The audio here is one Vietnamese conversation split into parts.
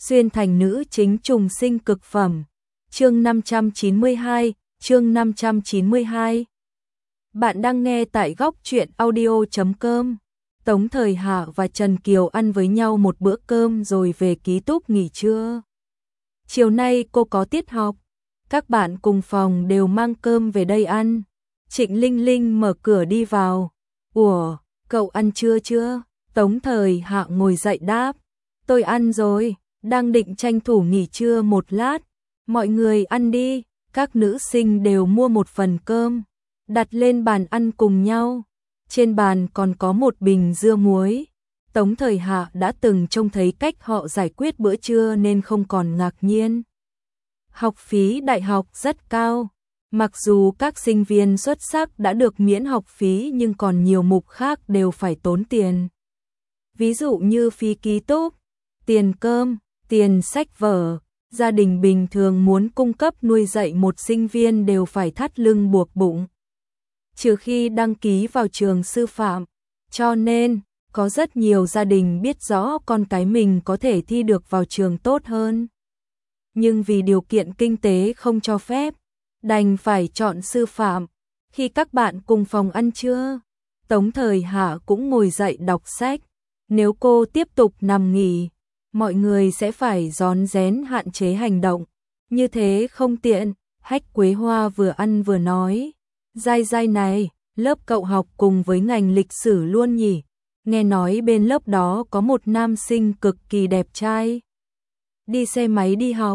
xuyên thành nữ chính trùng sinh cực phẩm. Chương 592, chương 592. Bạn đang nghe tại góc truyện audio.com. Tống Thời Hạ và Trần Kiều ăn với nhau một bữa cơm rồi về ký túc nghỉ trưa. Chiều nay cô có tiết học, các bạn cùng phòng đều mang cơm về đây ăn. Trịnh Linh Linh mở cửa đi vào. Ủa, cậu ăn trưa chưa? Tống Thời Hạ ngồi dậy đáp. Tôi ăn rồi, đang định tranh thủ nghỉ trưa một lát. Mọi người ăn đi, các nữ sinh đều mua một phần cơm, đặt lên bàn ăn cùng nhau. Trên bàn còn có một bình dưa muối. Tống Thời Hạ đã từng trông thấy cách họ giải quyết bữa trưa nên không còn ngạc nhiên. Học phí đại học rất cao. Mặc dù các sinh viên xuất sắc đã được miễn học phí nhưng còn nhiều mục khác đều phải tốn tiền. Ví dụ như phí ký túc, tiền cơm, tiền sách vở. Gia đình bình thường muốn cung cấp nuôi dạy một sinh viên đều phải thắt lưng buộc bụng. Trừ khi đăng ký vào trường sư phạm. Cho nên, có rất nhiều gia đình biết rõ con cái mình có thể thi được vào trường tốt hơn. Nhưng vì điều kiện kinh tế không cho phép, đành phải chọn sư phạm. Khi các bạn cùng phòng ăn trưa, Tống Thời Hạ cũng ngồi dậy đọc sách. Nếu cô tiếp tục nằm nghỉ, mọi người sẽ phải rón rén hạn chế hành động. Như thế không tiện. Hách Quế Hoa vừa ăn vừa nói. Giai Giai này, lớp cậu học cùng với ngành lịch sử luôn nhỉ? Nghe nói bên lớp đó có một nam sinh cực kỳ đẹp trai. Đi xe máy đi học.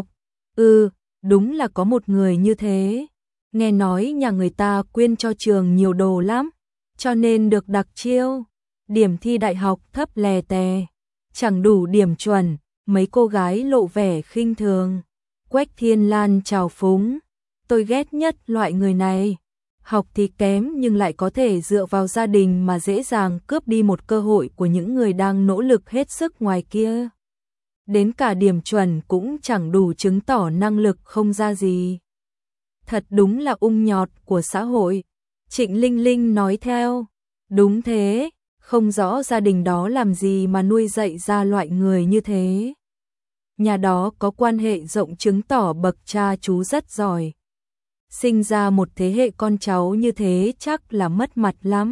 Đúng là có một người như thế. Nghe nói nhà người ta quyên cho trường nhiều đồ lắm, cho nên được đặc chiêu. Điểm thi đại học thấp lè tè, chẳng đủ điểm chuẩn. Mấy cô gái lộ vẻ khinh thường. Quách Thiên Lan trào phúng. Tôi ghét nhất loại người này. Học thì kém nhưng lại có thể dựa vào gia đình mà dễ dàng cướp đi một cơ hội của những người đang nỗ lực hết sức ngoài kia. Đến cả điểm chuẩn cũng chẳng đủ chứng tỏ năng lực không ra gì. Thật đúng là ung nhọt của xã hội. Trịnh Linh Linh nói theo. Đúng thế, không rõ gia đình đó làm gì mà nuôi dạy ra loại người như thế. Nhà đó có quan hệ rộng chứng tỏ bậc cha chú rất giỏi. Sinh ra một thế hệ con cháu như thế chắc là mất mặt lắm.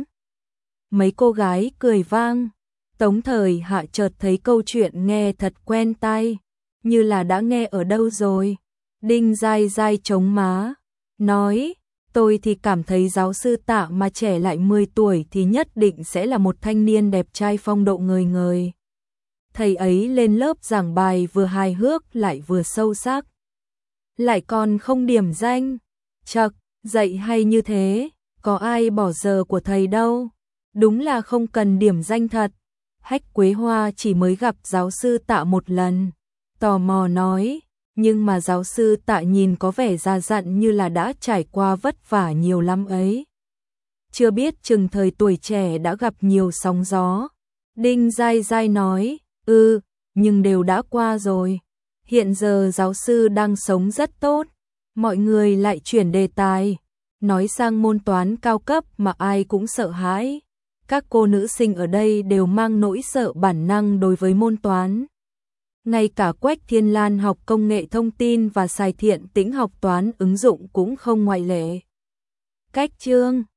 Mấy cô gái cười vang. Tống Thời Hạ chợt thấy câu chuyện nghe thật quen tai, như là đã nghe ở đâu rồi. Đinh Giai Giai chống má, nói, tôi thì cảm thấy giáo sư Tạ mà trẻ lại 10 tuổi thì nhất định sẽ là một thanh niên đẹp trai phong độ ngời ngời. Thầy ấy lên lớp giảng bài vừa hài hước lại vừa sâu sắc. Lại còn không điểm danh. Chậc, dạy hay như thế, có ai bỏ giờ của thầy đâu. Đúng là không cần điểm danh thật. Hách Quế Hoa chỉ mới gặp giáo sư Tạ một lần. Tò mò nói, nhưng mà giáo sư Tạ nhìn có vẻ già dặn như là đã trải qua vất vả nhiều lắm ấy. Chưa biết chừng thời tuổi trẻ đã gặp nhiều sóng gió. Đinh Giai Giai nói, nhưng đều đã qua rồi. Hiện giờ giáo sư đang sống rất tốt. Mọi người lại chuyển đề tài, nói sang môn toán cao cấp mà ai cũng sợ hãi. Các cô nữ sinh ở đây đều mang nỗi sợ bản năng đối với môn toán. Ngay cả Quách Thiên Lan học công nghệ thông tin và Sài Thiện Tĩnh học toán ứng dụng cũng không ngoại lệ. Cách chương